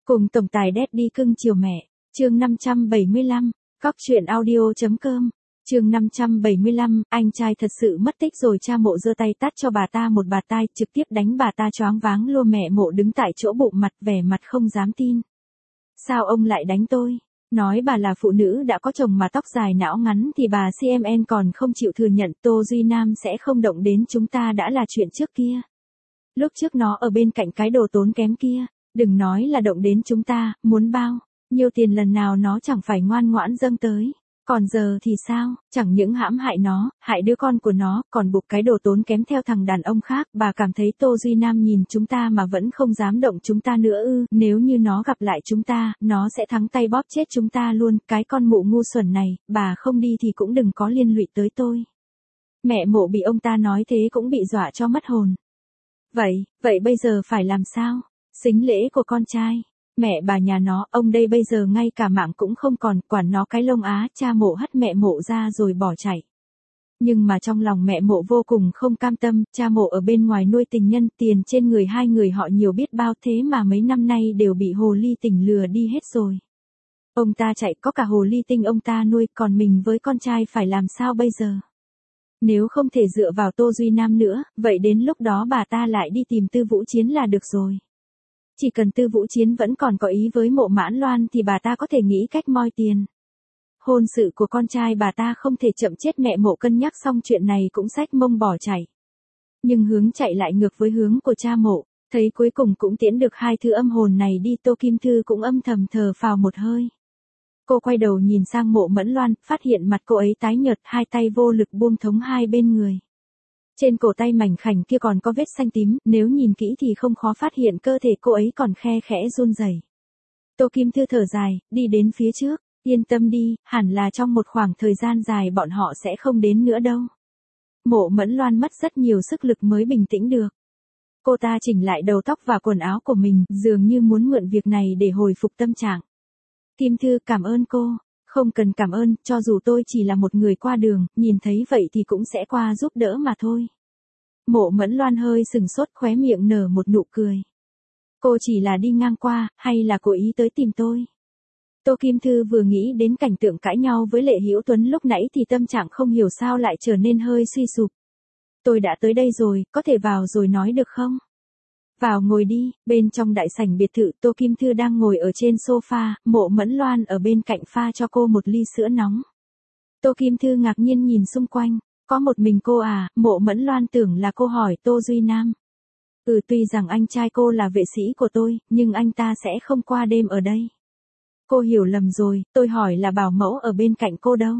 Cùng tổng tài Daddy cưng chiều mẹ, chương 575, Cóc truyện audio.com, chương 575, anh trai thật sự mất tích rồi. Cha Mộ giơ tay tát cho bà ta một bạt tai, trực tiếp đánh bà ta choáng váng luôn. Mẹ Mộ đứng tại chỗ bụng mặt vẻ mặt không dám tin. Sao ông lại đánh tôi? Nói bà là phụ nữ đã có chồng mà tóc dài não ngắn thì bà CMN còn không chịu thừa nhận. Tô Duy Nam sẽ không động đến chúng ta đã là chuyện trước kia. Lúc trước nó ở bên cạnh cái đồ tốn kém kia. Đừng nói là động đến chúng ta, muốn bao nhiêu tiền lần nào nó chẳng phải ngoan ngoãn dâng tới. Còn giờ thì sao, chẳng những hãm hại nó, hại đứa con của nó, còn buộc cái đồ tốn kém theo thằng đàn ông khác. Bà cảm thấy Tô Duy Nam nhìn chúng ta mà vẫn không dám động chúng ta nữa ư? Nếu như nó gặp lại chúng ta, nó sẽ thắng tay bóp chết chúng ta luôn. Cái con mụ ngu xuẩn này, bà không đi thì cũng đừng có liên lụy tới tôi. Mẹ Mộ bị ông ta nói thế cũng bị dọa cho mất hồn. Vậy bây giờ phải làm sao? Sính lễ của con trai. Mẹ bà nhà nó, ông đây bây giờ ngay cả mạng cũng không còn, quản nó cái lông á. Cha Mộ hất mẹ Mộ ra rồi bỏ chạy. Nhưng mà trong lòng mẹ Mộ vô cùng không cam tâm. Cha Mộ ở bên ngoài nuôi tình nhân, tiền trên người hai người họ nhiều biết bao, thế mà mấy năm nay đều bị hồ ly tinh lừa đi hết rồi. Ông ta chạy, có cả hồ ly tinh ông ta nuôi, còn mình với con trai phải làm sao bây giờ? Nếu không thể dựa vào Tô Duy Nam nữa, vậy đến lúc đó bà ta lại đi tìm Tư Vũ Chiến là được rồi. Chỉ cần Tư Vũ Chiến vẫn còn có ý với Mộ Mãn Loan thì bà ta có thể nghĩ cách moi tiền. Hôn sự của con trai bà ta không thể chậm chết. Mẹ Mộ cân nhắc xong chuyện này cũng xách mông bỏ chạy. Nhưng hướng chạy lại ngược với hướng của cha Mộ, thấy cuối cùng cũng tiễn được hai thứ âm hồn này đi. Tô Kim Thư cũng âm thầm thở phào một hơi. Cô quay đầu nhìn sang Mộ Mẫn Loan, phát hiện mặt cô ấy tái nhợt, hai tay vô lực buông thống hai bên người. Trên cổ tay mảnh khảnh kia còn có vết xanh tím, nếu nhìn kỹ thì không khó phát hiện cơ thể cô ấy còn khe khẽ run rẩy. Tô Kim Thư thở dài, đi đến phía trước, yên tâm đi, hẳn là trong một khoảng thời gian dài bọn họ sẽ không đến nữa đâu. Mộ Mẫn Loan mất rất nhiều sức lực mới bình tĩnh được. Cô ta chỉnh lại đầu tóc và quần áo của mình, dường như muốn mượn việc này để hồi phục tâm trạng. Kim Thư, cảm ơn cô. Không cần cảm ơn, cho dù tôi chỉ là một người qua đường, nhìn thấy vậy thì cũng sẽ qua giúp đỡ mà thôi. Mộ Mẫn Loan hơi sừng sốt, khóe miệng nở một nụ cười. Cô chỉ là đi ngang qua, hay là cố ý tới tìm tôi? Tô Kim Thư vừa nghĩ đến cảnh tượng cãi nhau với Lệ Hữu Tuấn lúc nãy thì tâm trạng không hiểu sao lại trở nên hơi suy sụp. Tôi đã tới đây rồi, có thể vào rồi nói được không? Vào ngồi đi. Bên trong đại sảnh biệt thự, Tô Kim Thư đang ngồi ở trên sofa, Mộ Mẫn Loan ở bên cạnh pha cho cô một ly sữa nóng. Tô Kim Thư ngạc nhiên nhìn xung quanh, có một mình cô à? Mộ Mẫn Loan tưởng là cô hỏi Tô Duy Nam. Tuy rằng anh trai cô là vệ sĩ của tôi, nhưng anh ta sẽ không qua đêm ở đây. Cô hiểu lầm rồi, tôi hỏi là bảo mẫu ở bên cạnh cô đâu.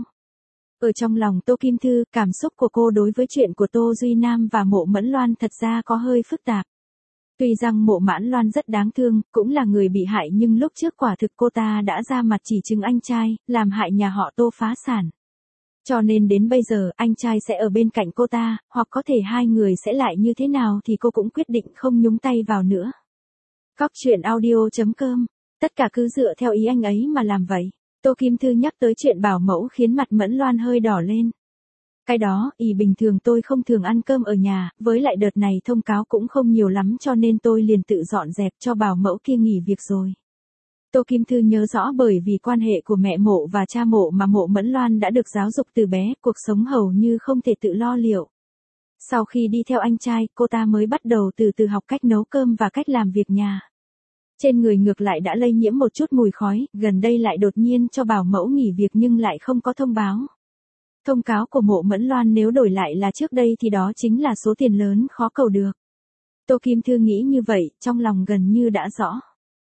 Ở trong lòng Tô Kim Thư, cảm xúc của cô đối với chuyện của Tô Duy Nam và Mộ Mẫn Loan thật ra có hơi phức tạp. Tuy rằng Mộ Mãn Loan rất đáng thương, cũng là người bị hại, nhưng lúc trước quả thực cô ta đã ra mặt chỉ trích anh trai, làm hại nhà họ Tô phá sản. Cho nên đến bây giờ anh trai sẽ ở bên cạnh cô ta, hoặc có thể hai người sẽ lại như thế nào thì cô cũng quyết định không nhúng tay vào nữa. Cóc truyện audio.com, tất cả cứ dựa theo ý anh ấy mà làm vậy. Tô Kim Thư nhắc tới chuyện bảo mẫu khiến mặt Mẫn Loan hơi đỏ lên. Cái đó, bình thường tôi không thường ăn cơm ở nhà, với lại đợt này thông cáo cũng không nhiều lắm cho nên tôi liền tự dọn dẹp cho bảo mẫu kia nghỉ việc rồi. Tô Kim Thư nhớ rõ bởi vì quan hệ của mẹ Mộ và cha Mộ mà Mộ Mẫn Loan đã được giáo dục từ bé, cuộc sống hầu như không thể tự lo liệu. Sau khi đi theo anh trai, cô ta mới bắt đầu từ từ học cách nấu cơm và cách làm việc nhà. Trên người ngược lại đã lây nhiễm một chút mùi khói, gần đây lại đột nhiên cho bảo mẫu nghỉ việc nhưng lại không có thông báo. Thông cáo của Mộ Mẫn Loan nếu đổi lại là trước đây thì đó chính là số tiền lớn khó cầu được. Tô Kim Thư nghĩ như vậy, trong lòng gần như đã rõ.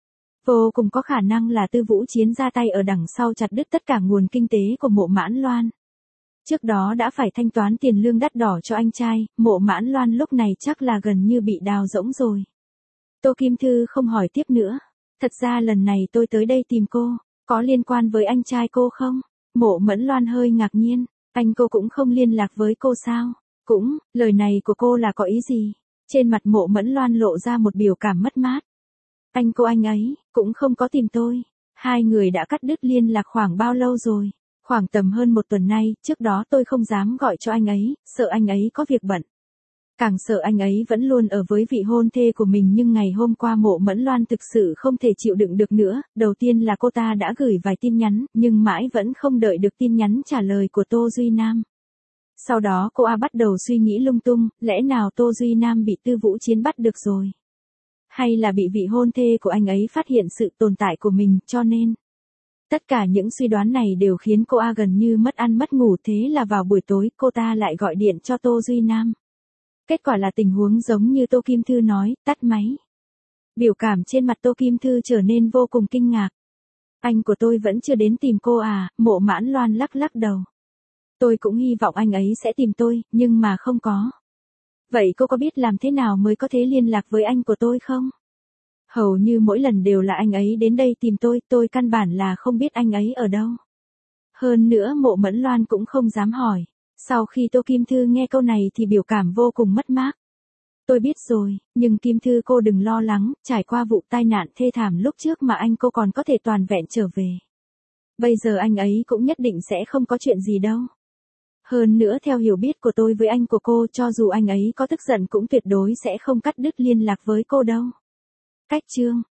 Vô cùng có khả năng là Tư Vũ Chiến ra tay ở đằng sau chặt đứt tất cả nguồn kinh tế của Mộ Mãn Loan. Trước đó đã phải thanh toán tiền lương đắt đỏ cho anh trai, Mộ Mãn Loan lúc này chắc là gần như bị đào rỗng rồi. Tô Kim Thư không hỏi tiếp nữa. Thật ra lần này tôi tới đây tìm cô, có liên quan với anh trai cô không? Mộ Mẫn Loan hơi ngạc nhiên. Anh cô cũng không liên lạc với cô sao? Cũng, lời này của cô là có ý gì? Trên mặt Mộ Mẫn Loan lộ ra một biểu cảm mất mát. Anh ấy, cũng không có tìm tôi. Hai người đã cắt đứt liên lạc khoảng bao lâu rồi? Khoảng tầm hơn một tuần nay, trước đó tôi không dám gọi cho anh ấy, sợ anh ấy có việc bận. Càng sợ anh ấy vẫn luôn ở với vị hôn thê của mình, nhưng ngày hôm qua Mộ Mẫn Loan thực sự không thể chịu đựng được nữa. Đầu tiên là cô ta đã gửi vài tin nhắn, nhưng mãi vẫn không đợi được tin nhắn trả lời của Tô Duy Nam. Sau đó cô bắt đầu suy nghĩ lung tung, lẽ nào Tô Duy Nam bị Tư Vũ Chiến bắt được rồi? Hay là bị vị hôn thê của anh ấy phát hiện sự tồn tại của mình, cho nên... Tất cả những suy đoán này đều khiến cô gần như mất ăn mất ngủ, thế là vào buổi tối cô ta lại gọi điện cho Tô Duy Nam. Kết quả là tình huống giống như Tô Kim Thư nói, tắt máy. Biểu cảm trên mặt Tô Kim Thư trở nên vô cùng kinh ngạc. Anh của tôi vẫn chưa đến tìm cô à? Mộ Mãn Loan lắc lắc đầu. Tôi cũng hy vọng anh ấy sẽ tìm tôi, nhưng mà không có. Vậy cô có biết làm thế nào mới có thể liên lạc với anh của tôi không? Hầu như mỗi lần đều là anh ấy đến đây tìm tôi căn bản là không biết anh ấy ở đâu. Hơn nữa Mộ Mẫn Loan cũng không dám hỏi. Sau khi Tô Kim Thư nghe câu này thì biểu cảm vô cùng mất mát. Tôi biết rồi, nhưng Kim Thư cô đừng lo lắng, trải qua vụ tai nạn thê thảm lúc trước mà anh cô còn có thể toàn vẹn trở về. Bây giờ anh ấy cũng nhất định sẽ không có chuyện gì đâu. Hơn nữa theo hiểu biết của tôi với anh của cô, cho dù anh ấy có tức giận cũng tuyệt đối sẽ không cắt đứt liên lạc với cô đâu. Cách chương